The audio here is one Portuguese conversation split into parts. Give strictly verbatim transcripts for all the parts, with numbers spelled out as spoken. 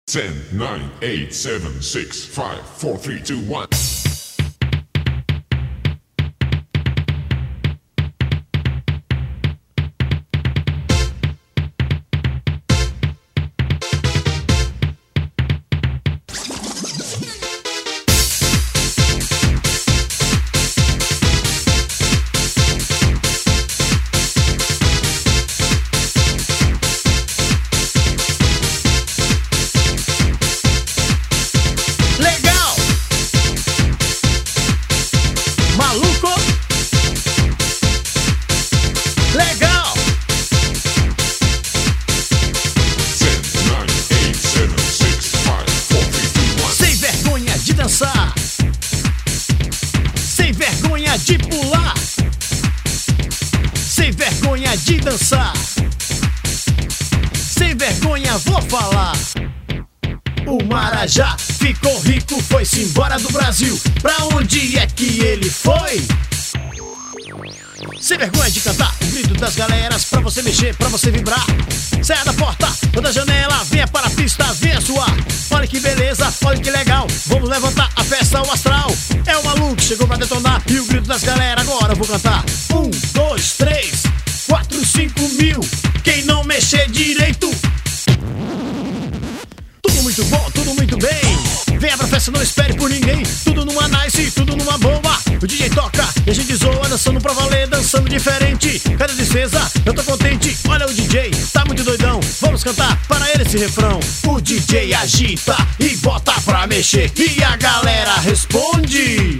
ten, nine, eight, seven, six, five, four, three, two, one. Sem vergonha de pular, sem vergonha de dançar, sem vergonha vou falar. O Marajá ficou rico, foi-se embora do Brasil. Pra onde é que ele foi? Sem vergonha de cantar o grito das galeras, pra você mexer, pra você vibrar. Saia da porta ou da janela, venha para a pista, venha suar. Olha que beleza, olha que legal, vamos levantar a festa, o astral. É o maluco, chegou pra detonar, e o grito das galera, agora eu vou cantar. Um, dois, três, quatro, cinco mil. Quem não mexer direito, tudo muito bom, tudo muito bem. Venha pra festa, não espere por ninguém. Tudo numa nice, tudo numa boa. O D J toca e a gente zoa, dançando pra valer, dançando diferente. Cadê a despesa? Eu tô contente. Olha o D J, tá muito doidão. Vamos cantar para ele esse refrão. O D J agita e bota pra mexer, e a galera responde.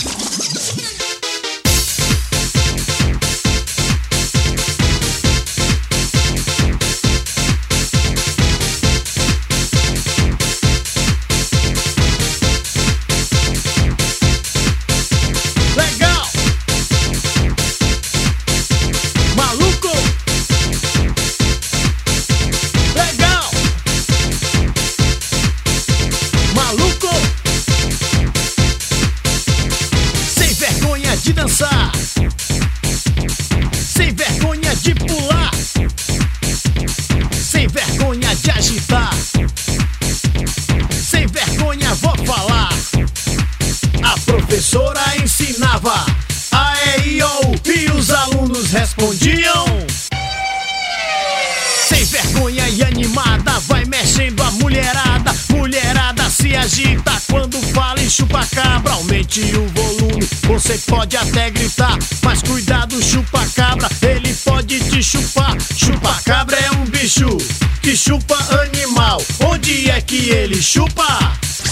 De dançar, sem vergonha de pular, sem vergonha de agitar, sem vergonha vou falar. A professora ensinava A, E, I, O, e os alunos respondiam. Sem vergonha e animada, vai mexendo a mulherada. Mulherada se agita quando fala em chupa-cabra. Aumente o volume, você pode até gritar, mas cuidado, chupa-cabra, ele pode te chupar. Chupa-cabra é um bicho que chupa animal. Onde é que ele chupa?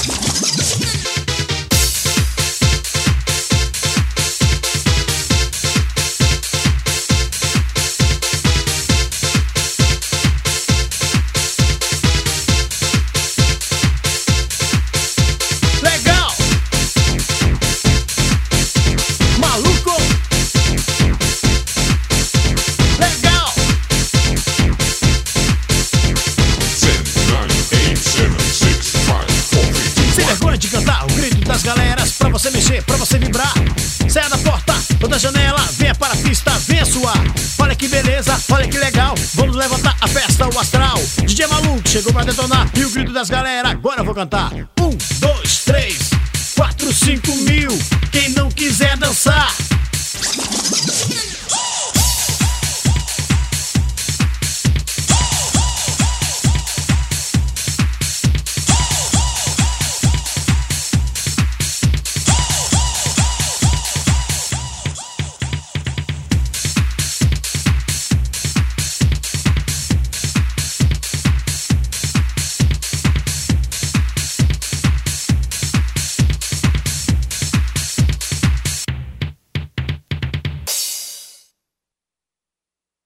De cantar o grito das galeras, pra você mexer, pra você vibrar. Saia da porta ou da janela, venha para a pista, venha suar. Olha que beleza, olha que legal, vamos levantar a festa, o astral. D J maluco chegou pra detonar, e o grito das galera, agora eu vou cantar.